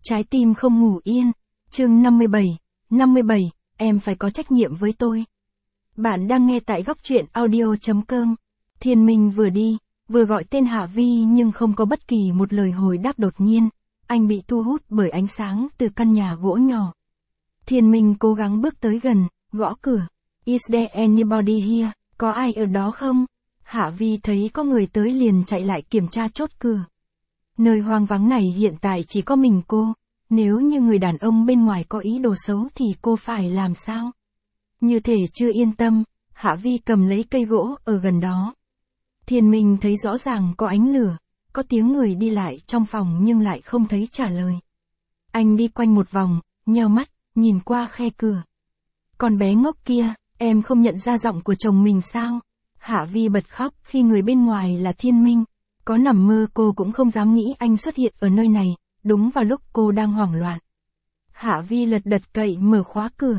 Trái tim không ngủ yên. Chương 57, em phải có trách nhiệm với tôi. Bạn đang nghe tại góc truyện audio.com. Thiên Minh vừa đi, vừa gọi tên Hạ Vi nhưng không có bất kỳ một lời hồi đáp. Đột nhiên, anh bị thu hút bởi ánh sáng từ căn nhà gỗ nhỏ. Thiên Minh cố gắng bước tới gần, gõ cửa. Is there anybody here? Có ai ở đó không? Hạ Vi thấy có người tới liền chạy lại kiểm tra chốt cửa. Nơi hoang vắng này hiện tại chỉ có mình cô. Nếu như người đàn ông bên ngoài có ý đồ xấu thì cô phải làm sao? Như thể chưa yên tâm, Hạ Vi cầm lấy cây gỗ ở gần đó. Thiên Minh thấy rõ ràng có ánh lửa, có tiếng người đi lại trong phòng nhưng lại không thấy trả lời. Anh đi quanh một vòng, nheo mắt, nhìn qua khe cửa. Con bé ngốc kia, em không nhận ra giọng của chồng mình sao? Hạ Vi bật khóc khi người bên ngoài là Thiên Minh. Có nằm mơ cô cũng không dám nghĩ anh xuất hiện ở nơi này, đúng vào lúc cô đang hoảng loạn. Hạ Vi lật đật cậy mở khóa cửa.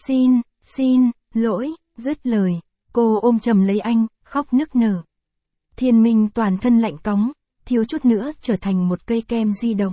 Xin lỗi, dứt lời, cô ôm chầm lấy anh, khóc nức nở. Thiên Minh toàn thân lạnh cóng, thiếu chút nữa trở thành một cây kem di động.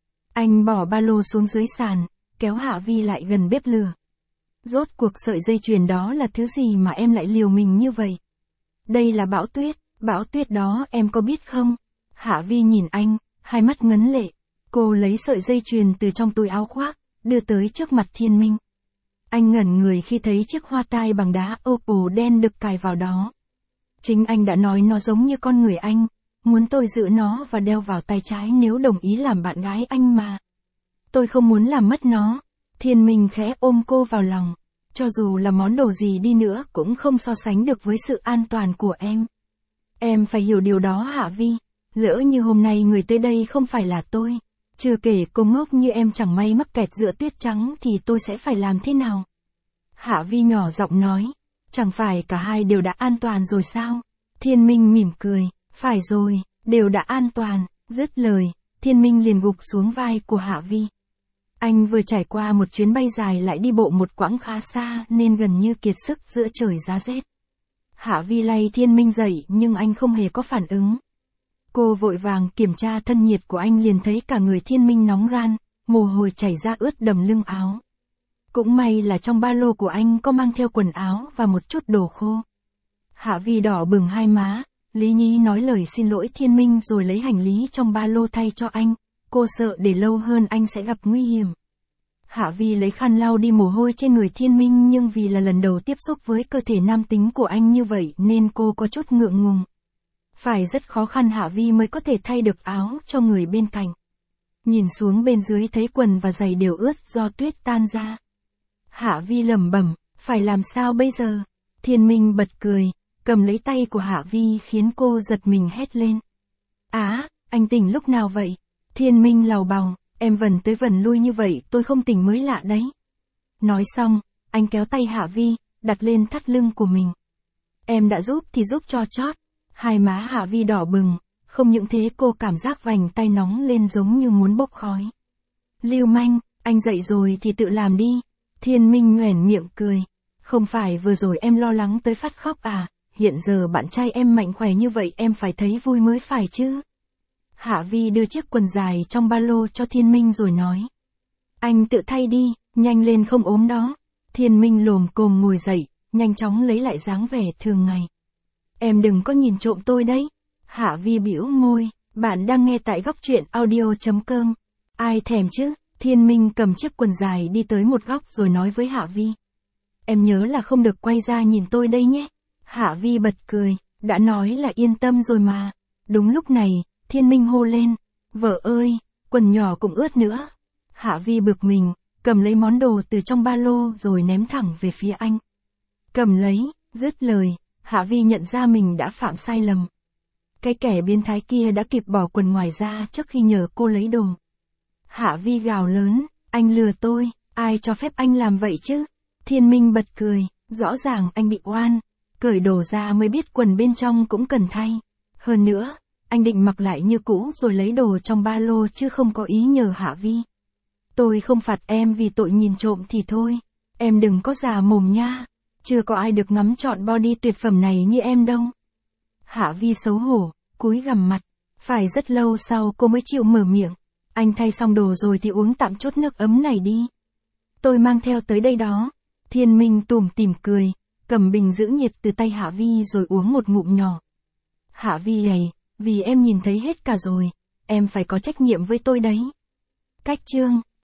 Anh bỏ ba lô xuống dưới sàn, kéo Hạ Vi lại gần bếp lửa. Rốt cuộc sợi dây chuyền đó là thứ gì mà em lại liều mình như vậy? Đây là bão tuyết đó em có biết không? Hạ Vi nhìn anh, hai mắt ngấn lệ. Cô lấy sợi dây chuyền từ trong túi áo khoác, đưa tới trước mặt Thiên Minh. Anh ngẩn người khi thấy chiếc hoa tai bằng đá opal đen được cài vào đó. Chính anh đã nói nó giống như con người anh, muốn tôi giữ nó và đeo vào tay trái nếu đồng ý làm bạn gái anh mà. Tôi không muốn làm mất nó. Thiên Minh khẽ ôm cô vào lòng. Cho dù là món đồ gì đi nữa cũng không so sánh được với sự an toàn của em. Em phải hiểu điều đó Hạ Vi. Lỡ như hôm nay người tới đây không phải là tôi. Chưa kể cô ngốc như em chẳng may mắc kẹt giữa tuyết trắng thì tôi sẽ phải làm thế nào? Hạ Vi nhỏ giọng nói. Chẳng phải cả hai đều đã an toàn rồi sao? Thiên Minh mỉm cười. Phải rồi, đều đã an toàn. Dứt lời, Thiên Minh liền gục xuống vai của Hạ Vi. Anh vừa trải qua một chuyến bay dài lại đi bộ một quãng khá xa nên gần như kiệt sức giữa trời giá rét. Hạ Vi lay Thiên Minh dậy nhưng anh không hề có phản ứng. Cô vội vàng kiểm tra thân nhiệt của anh liền thấy cả người Thiên Minh nóng ran, mồ hôi chảy ra ướt đầm lưng áo. Cũng may là trong ba lô của anh có mang theo quần áo và một chút đồ khô. Hạ Vi đỏ bừng hai má, lý nhí nói lời xin lỗi Thiên Minh rồi lấy hành lý trong ba lô thay cho anh. Cô sợ để lâu hơn anh sẽ gặp nguy hiểm. Hạ Vi lấy khăn lau đi mồ hôi trên người Thiên Minh nhưng vì là lần đầu tiếp xúc với cơ thể nam tính của anh như vậy nên cô có chút ngượng ngùng. Phải rất khó khăn Hạ Vi mới có thể thay được áo cho người bên cạnh. Nhìn xuống bên dưới thấy quần và giày đều ướt do tuyết tan ra. Hạ Vi lẩm bẩm, phải làm sao bây giờ? Thiên Minh bật cười, cầm lấy tay của Hạ Vi khiến cô giật mình hét lên. Anh tỉnh lúc nào vậy? Thiên Minh lầu bầu, em vần tới vần lui như vậy tôi không tỉnh mới lạ đấy. Nói xong, anh kéo tay Hạ Vi, đặt lên thắt lưng của mình. Em đã giúp thì giúp cho chót. Hai má Hạ Vi đỏ bừng, không những thế cô cảm giác vành tay nóng lên giống như muốn bốc khói. Lưu manh, anh dậy rồi thì tự làm đi. Thiên Minh nhoẻn miệng cười. Không phải vừa rồi em lo lắng tới phát khóc à, hiện giờ bạn trai em mạnh khỏe như vậy em phải thấy vui mới phải chứ. Hạ Vi đưa chiếc quần dài trong ba lô cho Thiên Minh rồi nói. Anh tự thay đi, nhanh lên không ốm đó. Thiên Minh lồm cồm ngồi dậy, nhanh chóng lấy lại dáng vẻ thường ngày. Em đừng có nhìn trộm tôi đấy. Hạ Vi bĩu môi, bạn đang nghe tại góc truyện audio.com. Ai thèm chứ? Thiên Minh cầm chiếc quần dài đi tới một góc rồi nói với Hạ Vi. Em nhớ là không được quay ra nhìn tôi đây nhé. Hạ Vi bật cười, đã nói là yên tâm rồi mà. Đúng lúc này, Thiên Minh hô lên, vợ ơi, quần nhỏ cũng ướt nữa. Hạ Vi bực mình, cầm lấy món đồ từ trong ba lô rồi ném thẳng về phía anh. Cầm lấy, dứt lời, Hạ Vi nhận ra mình đã phạm sai lầm. Cái kẻ biến thái kia đã kịp bỏ quần ngoài ra trước khi nhờ cô lấy đồ. Hạ Vi gào lớn, anh lừa tôi, ai cho phép anh làm vậy chứ? Thiên Minh bật cười, rõ ràng anh bị oan, cởi đồ ra mới biết quần bên trong cũng cần thay. Hơn nữa, anh định mặc lại như cũ rồi lấy đồ trong ba lô chứ không có ý nhờ Hạ Vi. Tôi không phạt em vì tội nhìn trộm thì thôi, em đừng có già mồm nha, chưa có ai được ngắm trọn body tuyệt phẩm này như em đâu. Hạ Vi xấu hổ, cúi gằm mặt, phải rất lâu sau cô mới chịu mở miệng. Anh thay xong đồ rồi thì uống tạm chút nước ấm này đi. Tôi mang theo tới đây đó. Thiên Minh tủm tỉm cười, cầm bình giữ nhiệt từ tay Hạ Vi rồi uống một ngụm nhỏ. Hạ Vi này, vì em nhìn thấy hết cả rồi, em phải có trách nhiệm với tôi đấy. Cách chương